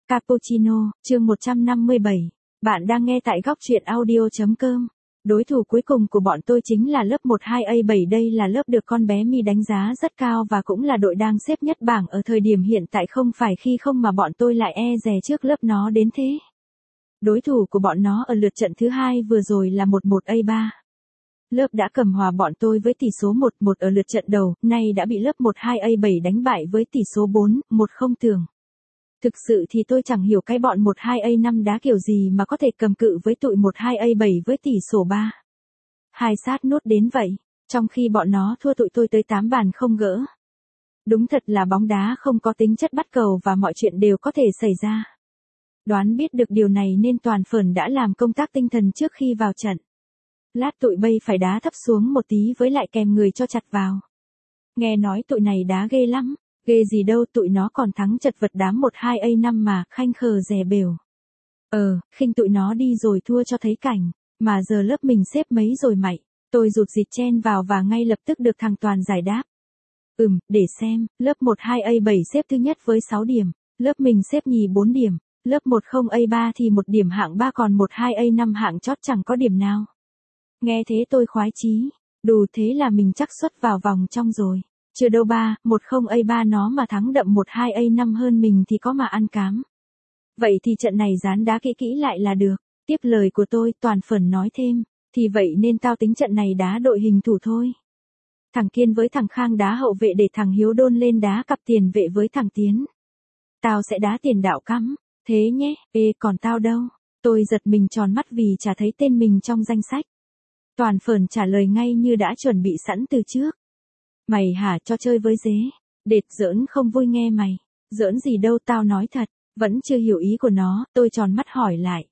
Cappuccino, chương 157. Bạn đang nghe tại góc truyện audio.com. Đối thủ cuối cùng của bọn tôi chính là lớp 12A7. Đây là lớp được con bé Mi đánh giá rất cao và cũng là đội đang xếp nhất bảng ở thời điểm hiện tại, không phải khi không mà bọn tôi lại e dè trước lớp nó đến thế. Đối thủ của bọn nó ở lượt trận thứ hai vừa rồi là 11A3. Lớp đã cầm hòa bọn tôi với tỷ số 1-1 ở lượt trận đầu, nay đã bị lớp 12A7 đánh bại với tỷ số 4-1 tưởng. Thực sự thì tôi chẳng hiểu cái bọn 12A5 đá kiểu gì mà có thể cầm cự với tụi 12A7 với tỷ số 3-2 sát nút đến vậy, trong khi bọn nó thua tụi tôi tới 8 bàn không gỡ. Đúng thật là bóng đá không có tính chất bắt cầu và mọi chuyện đều có thể xảy ra. Đoán biết được điều này nên toàn phởn đã làm công tác tinh thần trước khi vào trận. Lát tụi bay phải đá thấp xuống một tí với lại kèm người cho chặt vào. Nghe nói tụi này đá ghê lắm. Ghê gì đâu, tụi nó còn thắng chật vật đám 12A5 mà, khanh khờ dè bều. Khinh tụi nó đi rồi thua cho thấy cảnh, mà giờ lớp mình xếp mấy rồi mày. Tôi rụt rịt chen vào và ngay lập tức được thằng Toàn giải đáp. Để xem, lớp 12A7 xếp thứ nhất với 6 điểm, lớp mình xếp nhì 4 điểm, lớp 10A3 thì 1 điểm hạng 3 còn 12A5 hạng chót chẳng có điểm nào. Nghe thế tôi khoái chí, đủ thế là mình chắc suất vào vòng trong rồi. Chưa đâu 10A3 nó mà thắng đậm 12A5 hơn mình thì có mà ăn cám. Vậy thì trận này dán đá kỹ kỹ lại là được. Tiếp lời của tôi, toàn phởn nói thêm, thì vậy nên tao tính trận này đá đội hình thủ thôi. Thằng Kiên với thằng Khang đá hậu vệ để thằng Hiếu Đôn lên đá cặp tiền vệ với thằng Tiến. Tao sẽ đá tiền đạo cắm, thế nhé. Còn tao đâu? Tôi giật mình tròn mắt vì chả thấy tên mình trong danh sách. Toàn phởn trả lời ngay như đã chuẩn bị sẵn từ trước. Mày hả, cho chơi với dế? Đệt, giỡn không vui nghe mày. Giỡn gì đâu, tao nói thật. Vẫn chưa hiểu ý của nó, tôi tròn mắt hỏi lại.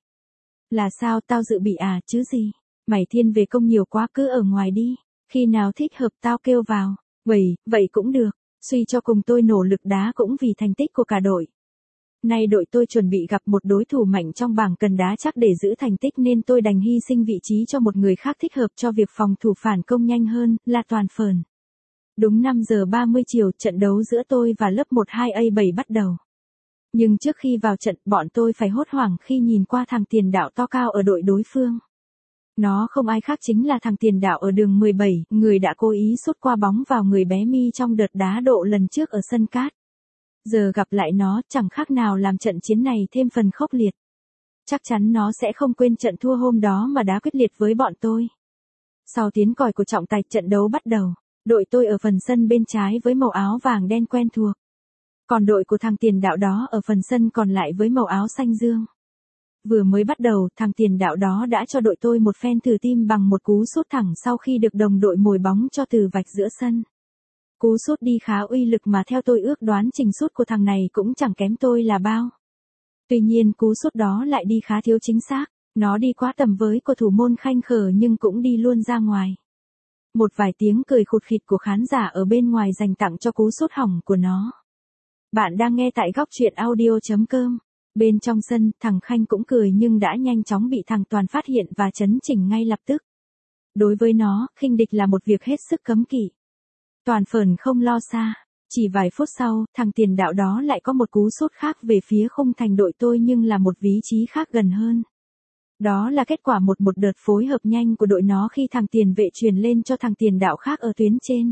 Là sao, tao dự bị à, chứ gì? Mày thiên về công nhiều quá, cứ ở ngoài đi. Khi nào thích hợp tao kêu vào. Vậy cũng được. Suy cho cùng tôi nỗ lực đá cũng vì thành tích của cả đội. Nay đội tôi chuẩn bị gặp một đối thủ mạnh trong bảng cần đá chắc để giữ thành tích nên tôi đành hy sinh vị trí cho một người khác thích hợp cho việc phòng thủ phản công nhanh hơn, là toàn phởn. Đúng 5 giờ 30 chiều, trận đấu giữa tôi và lớp 12A7 bắt đầu. Nhưng trước khi vào trận, bọn tôi phải hốt hoảng khi nhìn qua thằng tiền đạo to cao ở đội đối phương. Nó không ai khác chính là thằng tiền đạo ở đường 17, người đã cố ý sút qua bóng vào người bé Mi trong đợt đá độ lần trước ở sân cát. Giờ gặp lại nó, chẳng khác nào làm trận chiến này thêm phần khốc liệt. Chắc chắn nó sẽ không quên trận thua hôm đó mà đá quyết liệt với bọn tôi. Sau tiếng còi của trọng tài, trận đấu bắt đầu. Đội tôi ở phần sân bên trái với màu áo vàng đen quen thuộc. Còn đội của thằng tiền đạo đó ở phần sân còn lại với màu áo xanh dương. Vừa mới bắt đầu, thằng tiền đạo đó đã cho đội tôi một phen thử tim bằng một cú sút thẳng sau khi được đồng đội mồi bóng cho từ vạch giữa sân. Cú sút đi khá uy lực mà theo tôi ước đoán trình sút của thằng này cũng chẳng kém tôi là bao. Tuy nhiên cú sút đó lại đi khá thiếu chính xác, nó đi quá tầm với của thủ môn khanh khờ nhưng cũng đi luôn ra ngoài. Một vài tiếng cười khụt khịt của khán giả ở bên ngoài dành tặng cho cú sút hỏng của nó. Bạn đang nghe tại góc truyện audio.com. Bên trong sân, thằng Khanh cũng cười nhưng đã nhanh chóng bị thằng Toàn phát hiện và chấn chỉnh ngay lập tức. Đối với nó, khinh địch là một việc hết sức cấm kỵ. Toàn phởn không lo xa. Chỉ vài phút sau, thằng tiền đạo đó lại có một cú sút khác về phía khung thành đội tôi nhưng là một vị trí khác gần hơn. Đó là kết quả một đợt phối hợp nhanh của đội nó khi thằng tiền vệ truyền lên cho thằng tiền đạo khác ở tuyến trên.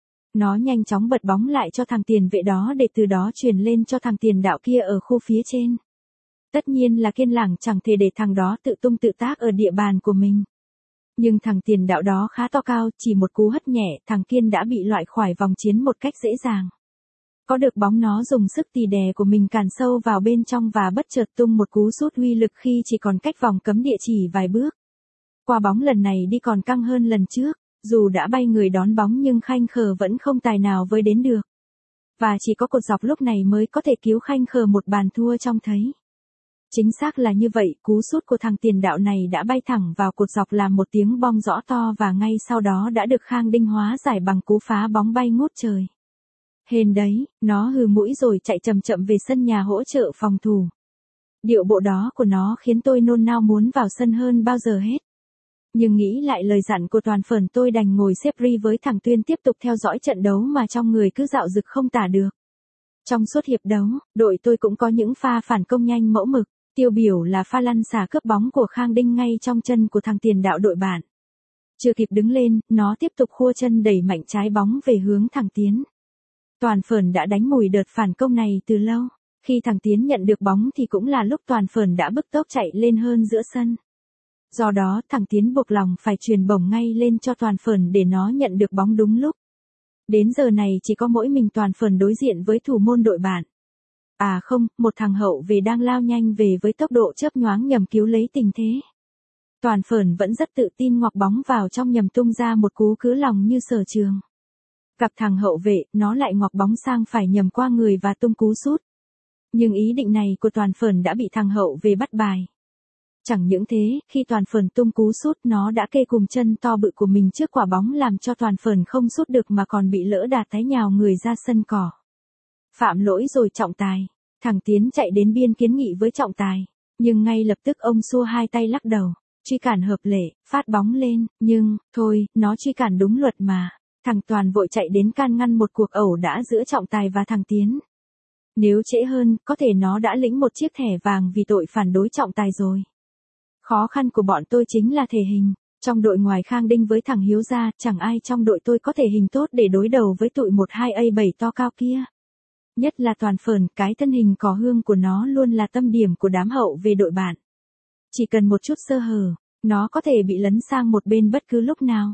Nó nhanh chóng bật bóng lại cho thằng tiền vệ đó để từ đó truyền lên cho thằng tiền đạo kia ở khu phía trên. Tất nhiên là Kiên lảng chẳng thể để thằng đó tự tung tự tác ở địa bàn của mình. Nhưng thằng tiền đạo đó khá to cao, chỉ một cú hất nhẹ, thằng Kiên đã bị loại khỏi vòng chiến một cách dễ dàng. Có được bóng nó dùng sức tì đè của mình càn sâu vào bên trong và bất chợt tung một cú sút uy lực khi chỉ còn cách vòng cấm địa chỉ vài bước. Quả bóng lần này đi còn căng hơn lần trước, dù đã bay người đón bóng nhưng khanh khờ vẫn không tài nào với đến được. Và chỉ có cột dọc lúc này mới có thể cứu khanh khờ một bàn thua trông thấy. Chính xác là như vậy, cú sút của thằng tiền đạo này đã bay thẳng vào cột dọc làm một tiếng bong rõ to và ngay sau đó đã được Khang Đinh hóa giải bằng cú phá bóng bay ngút trời. Hên đấy, nó hừ mũi rồi chạy chậm chậm về sân nhà hỗ trợ phòng thủ. Điệu bộ đó của nó khiến tôi nôn nao muốn vào sân hơn bao giờ hết. Nhưng nghĩ lại lời dặn của toàn phởn, tôi đành ngồi xếp ri với thằng Tuyên tiếp tục theo dõi trận đấu mà trong người cứ dạo dực không tả được. Trong suốt hiệp đấu, đội tôi cũng có những pha phản công nhanh mẫu mực, tiêu biểu là pha lăn xả cướp bóng của Khang Đinh ngay trong chân của thằng tiền đạo đội bạn. Chưa kịp đứng lên, nó tiếp tục khua chân đẩy mạnh trái bóng về hướng thằng Tiến. Toàn Phởn đã đánh mùi đợt phản công này từ lâu, khi thằng Tiến nhận được bóng thì cũng là lúc Toàn Phởn đã bứt tốc chạy lên hơn giữa sân. Do đó thằng Tiến buộc lòng phải chuyền bổng ngay lên cho Toàn Phởn để nó nhận được bóng đúng lúc. Đến giờ này chỉ có mỗi mình Toàn Phởn đối diện với thủ môn đội bạn. À không, một thằng hậu về đang lao nhanh về với tốc độ chớp nhoáng nhằm cứu lấy tình thế. Toàn Phởn vẫn rất tự tin ngoặc bóng vào trong nhằm tung ra một cú cứ lòng như Sở Trường. Gặp thằng hậu vệ, nó lại ngoặc bóng sang phải nhằm qua người và tung cú sút. Nhưng ý định này của Toàn Phởn đã bị thằng hậu về bắt bài. Chẳng những thế, khi Toàn Phởn tung cú sút nó đã kê cùng chân to bự của mình trước quả bóng làm cho Toàn Phởn không sút được mà còn bị lỡ đà té nhào người ra sân cỏ. Phạm lỗi rồi Trọng Tài. Thằng Tiến chạy đến biên kiến nghị với Trọng Tài. Nhưng ngay lập tức ông xua hai tay lắc đầu. Truy cản hợp lệ, phát bóng lên, nhưng, thôi, nó truy cản đúng luật mà. Thằng Toàn vội chạy đến can ngăn một cuộc ẩu đả giữa Trọng Tài và thằng Tiến. Nếu trễ hơn, có thể nó đã lĩnh một chiếc thẻ vàng vì tội phản đối Trọng Tài rồi. Khó khăn của bọn tôi chính là thể hình. Trong đội ngoài Khang Đinh với thằng Hiếu ra, chẳng ai trong đội tôi có thể hình tốt để đối đầu với tụi 12A7 to cao kia. Nhất là Toàn Phởn, cái thân hình cỏ hương của nó luôn là tâm điểm của đám hậu về đội bạn. Chỉ cần một chút sơ hở, nó có thể bị lấn sang một bên bất cứ lúc nào.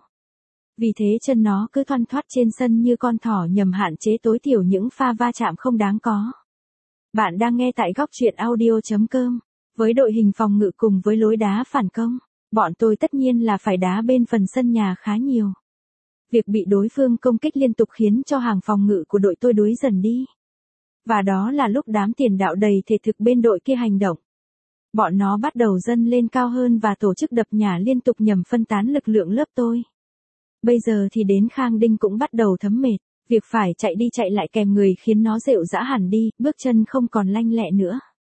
Vì thế chân nó cứ thoăn thoắt trên sân như con thỏ nhằm hạn chế tối thiểu những pha va chạm không đáng có. Bạn đang nghe tại góc truyện audio.com. Với đội hình phòng ngự cùng với lối đá phản công, bọn tôi tất nhiên là phải đá bên phần sân nhà khá nhiều. Việc bị đối phương công kích liên tục khiến cho hàng phòng ngự của đội tôi đuối dần đi. Và đó là lúc đám tiền đạo đầy thể thực bên đội kia hành động. Bọn nó bắt đầu dâng lên cao hơn và tổ chức đập nhả liên tục nhằm phân tán lực lượng lớp tôi. Bây giờ thì đến Khang Đinh cũng bắt đầu thấm mệt, việc phải chạy đi chạy lại kèm người khiến nó rệu rã hẳn đi, bước chân không còn lanh lẹ nữa.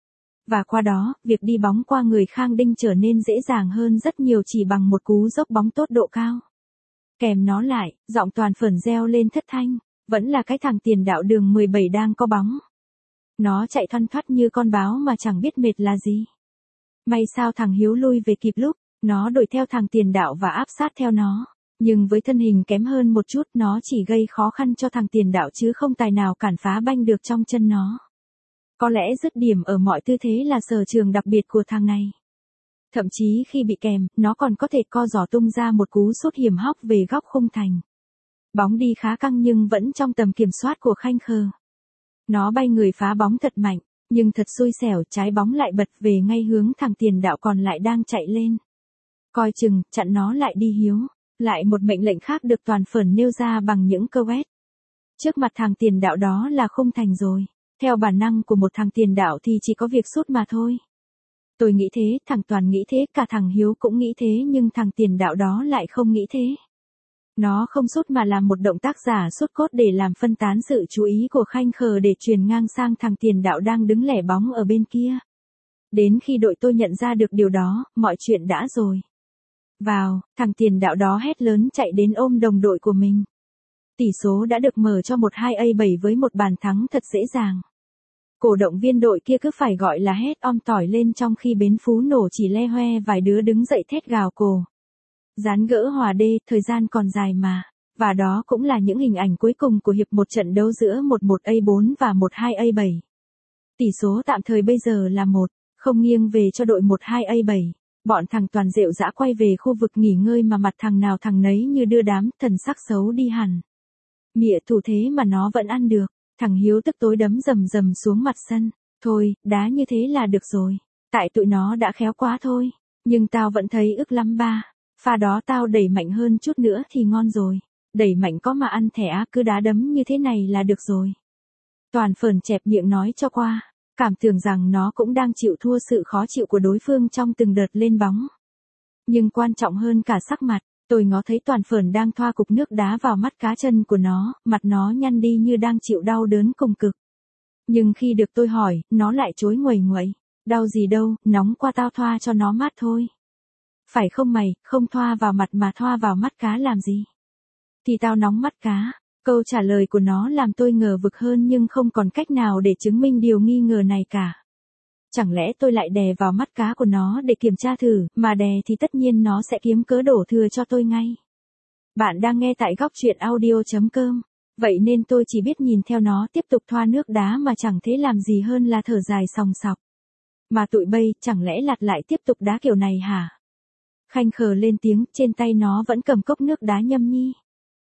Và qua đó, việc đi bóng qua người Khang Đinh trở nên dễ dàng hơn rất nhiều chỉ bằng một cú dốc bóng tốt độ cao. Kèm nó lại, giọng Toàn Phởn reo lên thất thanh, vẫn là cái thằng tiền đạo đường 17 đang có bóng. Nó chạy thoăn thoắt như con báo mà chẳng biết mệt là gì. May sao thằng Hiếu lui về kịp lúc, nó đuổi theo thằng tiền đạo và áp sát theo nó. Nhưng với thân hình kém hơn một chút nó chỉ gây khó khăn cho thằng tiền đạo chứ không tài nào cản phá banh được trong chân nó. Có lẽ dứt điểm ở mọi tư thế là sở trường đặc biệt của thằng này. Thậm chí khi bị kèm, nó còn có thể co giỏ tung ra một cú sút hiểm hóc về góc khung thành. Bóng đi khá căng nhưng vẫn trong tầm kiểm soát của Khanh Khờ. Nó bay người phá bóng thật mạnh, nhưng thật xui xẻo trái bóng lại bật về ngay hướng thằng tiền đạo còn lại đang chạy lên. Coi chừng, chặn nó lại đi Hiếu. Lại một mệnh lệnh khác được Toàn Phởn nêu ra bằng những câu quét. Trước mặt thằng tiền đạo đó là khung thành rồi. Theo bản năng của một thằng tiền đạo thì chỉ có việc sút mà thôi. Tôi nghĩ thế, thằng Toàn nghĩ thế, cả thằng Hiếu cũng nghĩ thế nhưng thằng tiền đạo đó lại không nghĩ thế. Nó không sút mà làm một động tác giả sút cốt để làm phân tán sự chú ý của Khanh Khờ để truyền ngang sang thằng tiền đạo đang đứng lẻ bóng ở bên kia. Đến khi đội tôi nhận ra được điều đó, mọi chuyện đã rồi. Vào, thằng tiền đạo đó hét lớn chạy đến ôm đồng đội của mình. Tỷ số đã được mở cho 12A7 với một bàn thắng thật dễ dàng. Cổ động viên đội kia cứ phải gọi là hét om tỏi lên trong khi bến Phú nổ chỉ le hoe vài đứa đứng dậy thét gào cổ. Dán gỡ hòa đê, thời gian còn dài mà. Và đó cũng là những hình ảnh cuối cùng của hiệp một trận đấu giữa 11A4 và 12A7. Tỷ số tạm thời bây giờ là 1-0 nghiêng về cho đội 12A7. Bọn thằng Toàn rệu rã quay về khu vực nghỉ ngơi mà mặt thằng nào thằng nấy như đưa đám, thần sắc xấu đi hẳn. Mịa thủ thế mà nó vẫn ăn được. Thằng Hiếu tức tối đấm rầm rầm xuống mặt sân. Thôi, đá như thế là được rồi. Tại tụi nó đã khéo quá thôi. Nhưng tao vẫn thấy ức lắm ba. Pha đó tao đẩy mạnh hơn chút nữa thì ngon rồi. Đẩy mạnh có mà ăn thẻ á, cứ đá đấm như thế này là được rồi. Toàn Phởn chẹp miệng nói cho qua. Cảm tưởng rằng nó cũng đang chịu thua sự khó chịu của đối phương trong từng đợt lên bóng. Nhưng quan trọng hơn cả sắc mặt, tôi ngó thấy Toàn Phởn đang thoa cục nước đá vào mắt cá chân của nó, mặt nó nhăn đi như đang chịu đau đớn cùng cực. Nhưng khi được tôi hỏi, nó lại chối nguầy nguậy. Đau gì đâu, nóng qua tao thoa cho nó mát thôi. Phải không mày, không thoa vào mặt mà thoa vào mắt cá làm gì? Thì tao nóng mắt cá. Câu trả lời của nó làm tôi ngờ vực hơn nhưng không còn cách nào để chứng minh điều nghi ngờ này cả. Chẳng lẽ tôi lại đè vào mắt cá của nó để kiểm tra thử, mà đè thì tất nhiên nó sẽ kiếm cớ đổ thừa cho tôi ngay. Bạn đang nghe tại góc truyện audio.com. Vậy nên tôi chỉ biết nhìn theo nó tiếp tục thoa nước đá mà chẳng thế làm gì hơn là thở dài sòng sọc. Mà tụi bay, chẳng lẽ lặt lại tiếp tục đá kiểu này hả? Khanh khờ lên tiếng, trên tay nó vẫn cầm cốc nước đá nhâm nhi.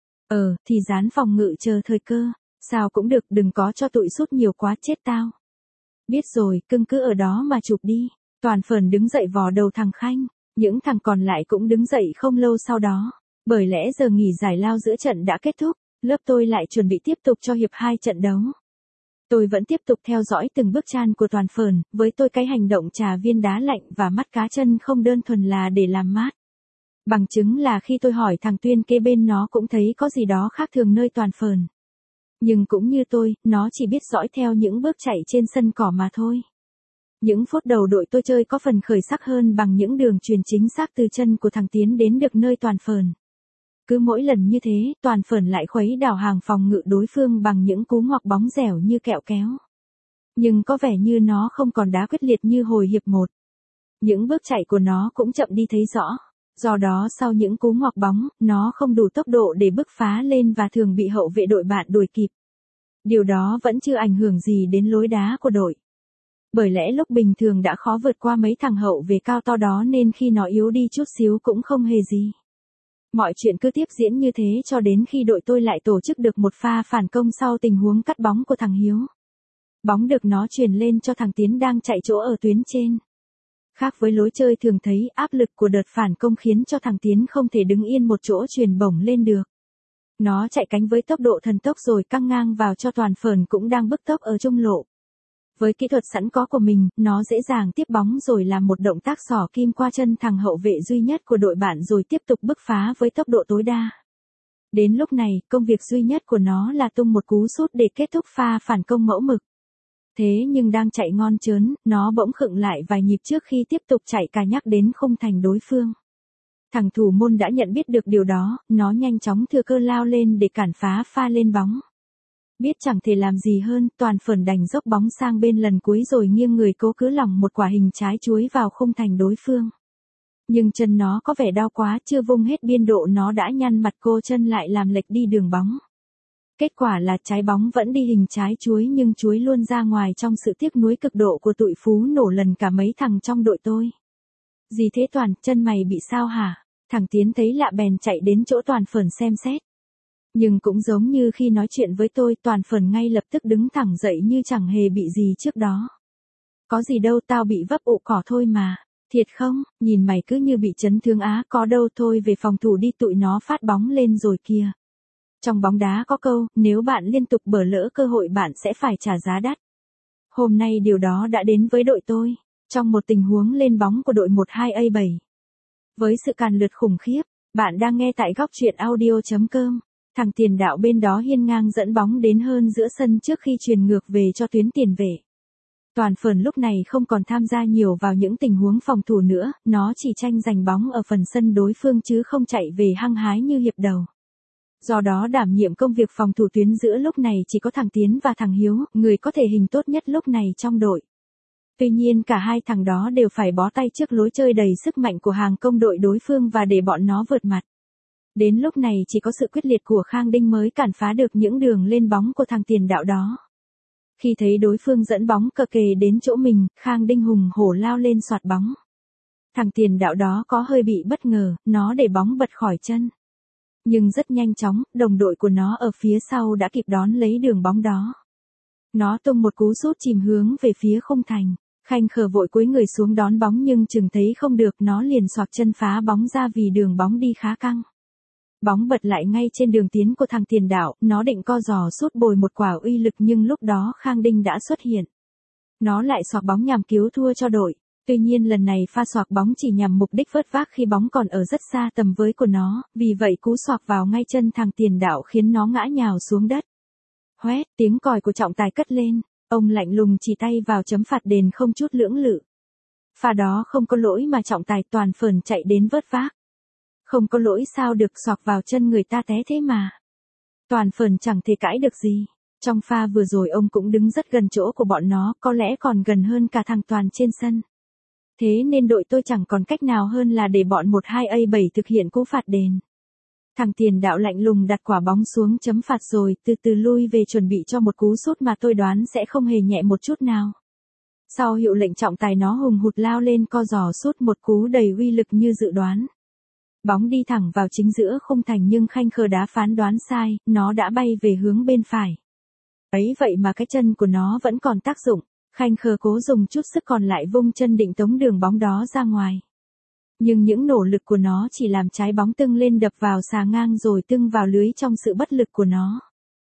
Thì dán phòng ngự chờ thời cơ. Sao cũng được, đừng có cho tụi sút nhiều quá chết tao. Biết rồi, cưng cứ ở đó mà chụp đi. Toàn Phởn đứng dậy vò đầu thằng Khanh. Những thằng còn lại cũng đứng dậy không lâu sau đó. Bởi lẽ giờ nghỉ giải lao giữa trận đã kết thúc, lớp tôi lại chuẩn bị tiếp tục cho hiệp 2 trận đấu. Tôi vẫn tiếp tục theo dõi từng bước chan của Toàn Phởn, với tôi cái hành động trà viên đá lạnh và mắt cá chân không đơn thuần là để làm mát. Bằng chứng là khi tôi hỏi thằng Tuyên kế bên nó cũng thấy có gì đó khác thường nơi Toàn Phởn. Nhưng cũng như tôi, nó chỉ biết dõi theo những bước chạy trên sân cỏ mà thôi. Những phút đầu đội tôi chơi có phần khởi sắc hơn bằng những đường truyền chính xác từ chân của thằng Tiến đến được nơi Toàn Phởn. Cứ mỗi lần như thế, Toàn Phởn lại khuấy đảo hàng phòng ngự đối phương bằng những cú ngoặc bóng dẻo như kẹo kéo. Nhưng có vẻ như nó không còn đá quyết liệt như hồi hiệp 1. Những bước chạy của nó cũng chậm đi thấy rõ. Do đó sau những cú ngoặc bóng, nó không đủ tốc độ để bứt phá lên và thường bị hậu vệ đội bạn đuổi kịp. Điều đó vẫn chưa ảnh hưởng gì đến lối đá của đội. Bởi lẽ lúc bình thường đã khó vượt qua mấy thằng hậu vệ cao to đó nên khi nó yếu đi chút xíu cũng không hề gì. Mọi chuyện cứ tiếp diễn như thế cho đến khi đội tôi lại tổ chức được một pha phản công sau tình huống cắt bóng của thằng Hiếu. Bóng được nó truyền lên cho thằng Tiến đang chạy chỗ ở tuyến trên. Khác với lối chơi thường thấy, áp lực của đợt phản công khiến cho thằng Tiến không thể đứng yên một chỗ truyền bổng lên được. Nó chạy cánh với tốc độ thần tốc rồi căng ngang vào cho Toàn Phởn cũng đang bứt tốc ở trung lộ. Với kỹ thuật sẵn có của mình, nó dễ dàng tiếp bóng rồi làm một động tác xỏ kim qua chân thằng hậu vệ duy nhất của đội bạn rồi tiếp tục bứt phá với tốc độ tối đa. Đến lúc này, công việc duy nhất của nó là tung một cú sút để kết thúc pha phản công mẫu mực. Thế nhưng đang chạy ngon chớn, nó bỗng khựng lại vài nhịp trước khi tiếp tục chạy cà nhắc đến khung thành đối phương. Thằng thủ môn đã nhận biết được điều đó, nó nhanh chóng thừa cơ lao lên để cản phá pha lên bóng. Biết chẳng thể làm gì hơn, Toàn Phởn đành dốc bóng sang bên lần cuối rồi nghiêng người cố cứ lòng một quả hình trái chuối vào khung thành đối phương. Nhưng chân nó có vẻ đau quá, chưa vung hết biên độ nó đã nhăn mặt cô chân lại làm lệch đi đường bóng. Kết quả là trái bóng vẫn đi hình trái chuối nhưng chuối luôn ra ngoài trong sự tiếc nuối cực độ của tụi Phú nổ lần cả mấy thằng trong đội tôi. Gì thế Toàn, chân mày bị sao hả? Thằng Tiến thấy lạ bèn chạy đến chỗ Toàn Phởn xem xét. Nhưng cũng giống như khi nói chuyện với tôi, Toàn Phởn ngay lập tức đứng thẳng dậy như chẳng hề bị gì trước đó. Có gì đâu, tao bị vấp ụ cỏ thôi mà. Thiệt không, nhìn mày cứ như bị chấn thương á, có đâu, thôi về phòng thủ đi, tụi nó phát bóng lên rồi kìa. Trong bóng đá có câu, nếu bạn liên tục bỏ lỡ cơ hội bạn sẽ phải trả giá đắt. Hôm nay điều đó đã đến với đội tôi, trong một tình huống lên bóng của đội 12A7. Với sự càn lượt khủng khiếp, bạn đang nghe tại góc truyện audio.com. Thằng tiền đạo bên đó hiên ngang dẫn bóng đến hơn giữa sân trước khi truyền ngược về cho tuyến tiền vệ. Toàn Phởn lúc này không còn tham gia nhiều vào những tình huống phòng thủ nữa, nó chỉ tranh giành bóng ở phần sân đối phương chứ không chạy về hăng hái như hiệp đầu. Do đó đảm nhiệm công việc phòng thủ tuyến giữa lúc này chỉ có thằng Tiến và thằng Hiếu, người có thể hình tốt nhất lúc này trong đội. Tuy nhiên cả hai thằng đó đều phải bó tay trước lối chơi đầy sức mạnh của hàng công đội đối phương và để bọn nó vượt mặt. Đến lúc này chỉ có sự quyết liệt của Khang Đinh mới cản phá được những đường lên bóng của thằng tiền đạo đó. Khi thấy đối phương dẫn bóng cờ kề đến chỗ mình, Khang Đinh hùng hổ lao lên soạt bóng. Thằng tiền đạo đó có hơi bị bất ngờ, nó để bóng bật khỏi chân. Nhưng rất nhanh chóng, đồng đội của nó ở phía sau đã kịp đón lấy đường bóng đó. Nó tung một cú sút chìm hướng về phía khung thành. Khanh khờ vội cúi người xuống đón bóng nhưng chừng thấy không được, nó liền xoạc chân phá bóng ra vì đường bóng đi khá căng. Bóng bật lại ngay trên đường tiến của thằng tiền đạo, nó định co giò sút bồi một quả uy lực nhưng lúc đó Khang Đinh đã xuất hiện. Nó lại xoạc bóng nhằm cứu thua cho đội. Tuy nhiên lần này pha xoạc bóng chỉ nhằm mục đích vớt vác khi bóng còn ở rất xa tầm với của nó, vì vậy cú xoạc vào ngay chân thằng tiền đạo khiến nó ngã nhào xuống đất. Hoét, tiếng còi của trọng tài cất lên, ông lạnh lùng chỉ tay vào chấm phạt đền không chút lưỡng lự. Pha đó không có lỗi mà trọng tài Toàn Phởn chạy đến vớt vác. Không có lỗi sao được, xoạc vào chân người ta té thế mà. Toàn Phởn chẳng thể cãi được gì. Trong pha vừa rồi ông cũng đứng rất gần chỗ của bọn nó, có lẽ còn gần hơn cả thằng Toàn trên sân. Thế nên đội tôi chẳng còn cách nào hơn là để bọn 12A7 thực hiện cú phạt đền. Thằng tiền đạo lạnh lùng đặt quả bóng xuống chấm phạt rồi từ từ lui về chuẩn bị cho một cú sút mà tôi đoán sẽ không hề nhẹ một chút nào. Sau hiệu lệnh trọng tài nó hùng hụt lao lên co giò sút một cú đầy uy lực như dự đoán. Bóng đi thẳng vào chính giữa khung thành nhưng Khanh Khờ đá phán đoán sai, nó đã bay về hướng bên phải. Ấy vậy mà cái chân của nó vẫn còn tác dụng, Khanh Khờ cố dùng chút sức còn lại vung chân định tống đường bóng đó ra ngoài. Nhưng những nỗ lực của nó chỉ làm trái bóng tưng lên đập vào xà ngang rồi tưng vào lưới trong sự bất lực của nó.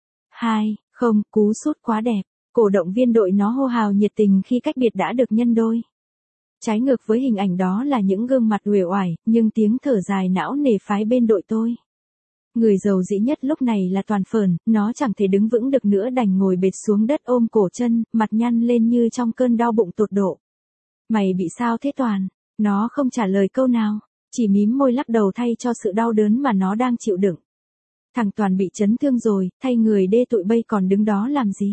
2-0, cú sút quá đẹp, cổ động viên đội nó hô hào nhiệt tình khi cách biệt đã được nhân đôi. Trái ngược với hình ảnh đó là những gương mặt uể oải, nhưng tiếng thở dài não nề phái bên đội tôi. Người giàu dĩ nhất lúc này là Toàn Phởn, nó chẳng thể đứng vững được nữa đành ngồi bệt xuống đất ôm cổ chân, mặt nhăn lên như trong cơn đau bụng tột độ. Mày bị sao thế Toàn? Nó không trả lời câu nào, chỉ mím môi lắc đầu thay cho sự đau đớn mà nó đang chịu đựng. Thằng Toàn bị chấn thương rồi, thay người đê tụi bây còn đứng đó làm gì?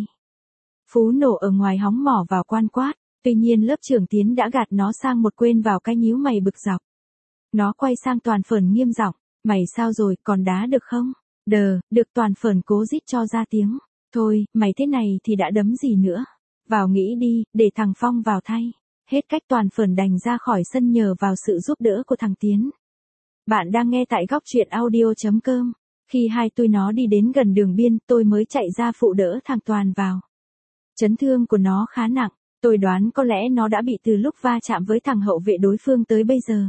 Phú nổ ở ngoài hóng mỏ vào quan quát, tuy nhiên lớp trưởng Tiến đã gạt nó sang một quên vào cái nhíu mày bực dọc. Nó quay sang Toàn Phởn nghiêm giọng, mày sao rồi, còn đá được không? Được. Toàn Phởn cố rít cho ra tiếng. Thôi, mày thế này thì đã đấm gì nữa. Vào nghĩ đi, để thằng Phong vào thay. Hết cách Toàn Phởn đành ra khỏi sân nhờ vào sự giúp đỡ của thằng Tiến. Bạn đang nghe tại góc truyện audio.com. Khi hai tôi nó đi đến gần đường biên, tôi mới chạy ra phụ đỡ thằng Toàn vào. Chấn thương của nó khá nặng, tôi đoán có lẽ nó đã bị từ lúc va chạm với thằng hậu vệ đối phương tới bây giờ.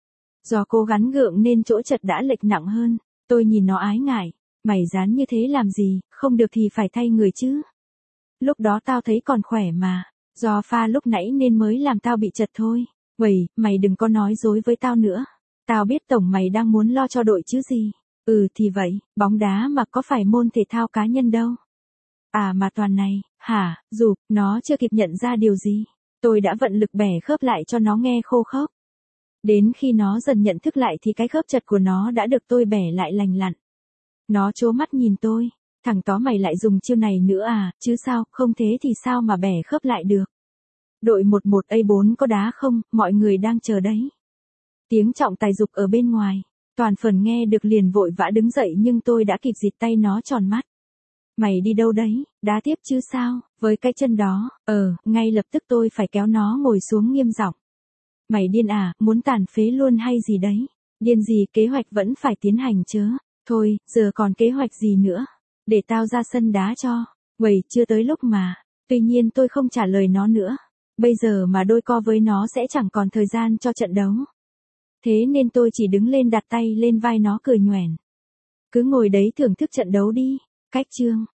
Do cố gắng gượng nên chỗ chật đã lệch nặng hơn, tôi nhìn nó ái ngại, mày dán như thế làm gì, không được thì phải thay người chứ. Lúc đó tao thấy còn khỏe mà, do pha lúc nãy nên mới làm tao bị chật thôi. Uầy, mày đừng có nói dối với tao nữa. Tao biết tổng mày đang muốn lo cho đội chứ gì. Ừ thì vậy, bóng đá mà có phải môn thể thao cá nhân đâu. À mà Toàn này, hả, dù, nó chưa kịp nhận ra điều gì. Tôi đã vận lực bẻ khớp lại cho nó nghe khô khớp. Đến khi nó dần nhận thức lại thì cái khớp chật của nó đã được tôi bẻ lại lành lặn. Nó trố mắt nhìn tôi, thằng tó mày lại dùng chiêu này nữa à, chứ sao, không thế thì sao mà bẻ khớp lại được. Đội 11A4 có đá không, mọi người đang chờ đấy. Tiếng trọng tài giục ở bên ngoài, Toàn Phởn nghe được liền vội vã đứng dậy nhưng tôi đã kịp dịt tay nó tròn mắt. Mày đi đâu đấy, đá tiếp chứ sao, với cái chân đó, ngay lập tức tôi phải kéo nó ngồi xuống nghiêm giọng. Mày điên à, muốn tàn phế luôn hay gì đấy? Điên gì, kế hoạch vẫn phải tiến hành chứ. Thôi, giờ còn kế hoạch gì nữa? Để tao ra sân đá cho. Uầy, chưa tới lúc mà. Tuy nhiên tôi không trả lời nó nữa. Bây giờ mà đôi co với nó sẽ chẳng còn thời gian cho trận đấu. Thế nên tôi chỉ đứng lên đặt tay lên vai nó cười nhoẻn. Cứ ngồi đấy thưởng thức trận đấu đi. Cách chương.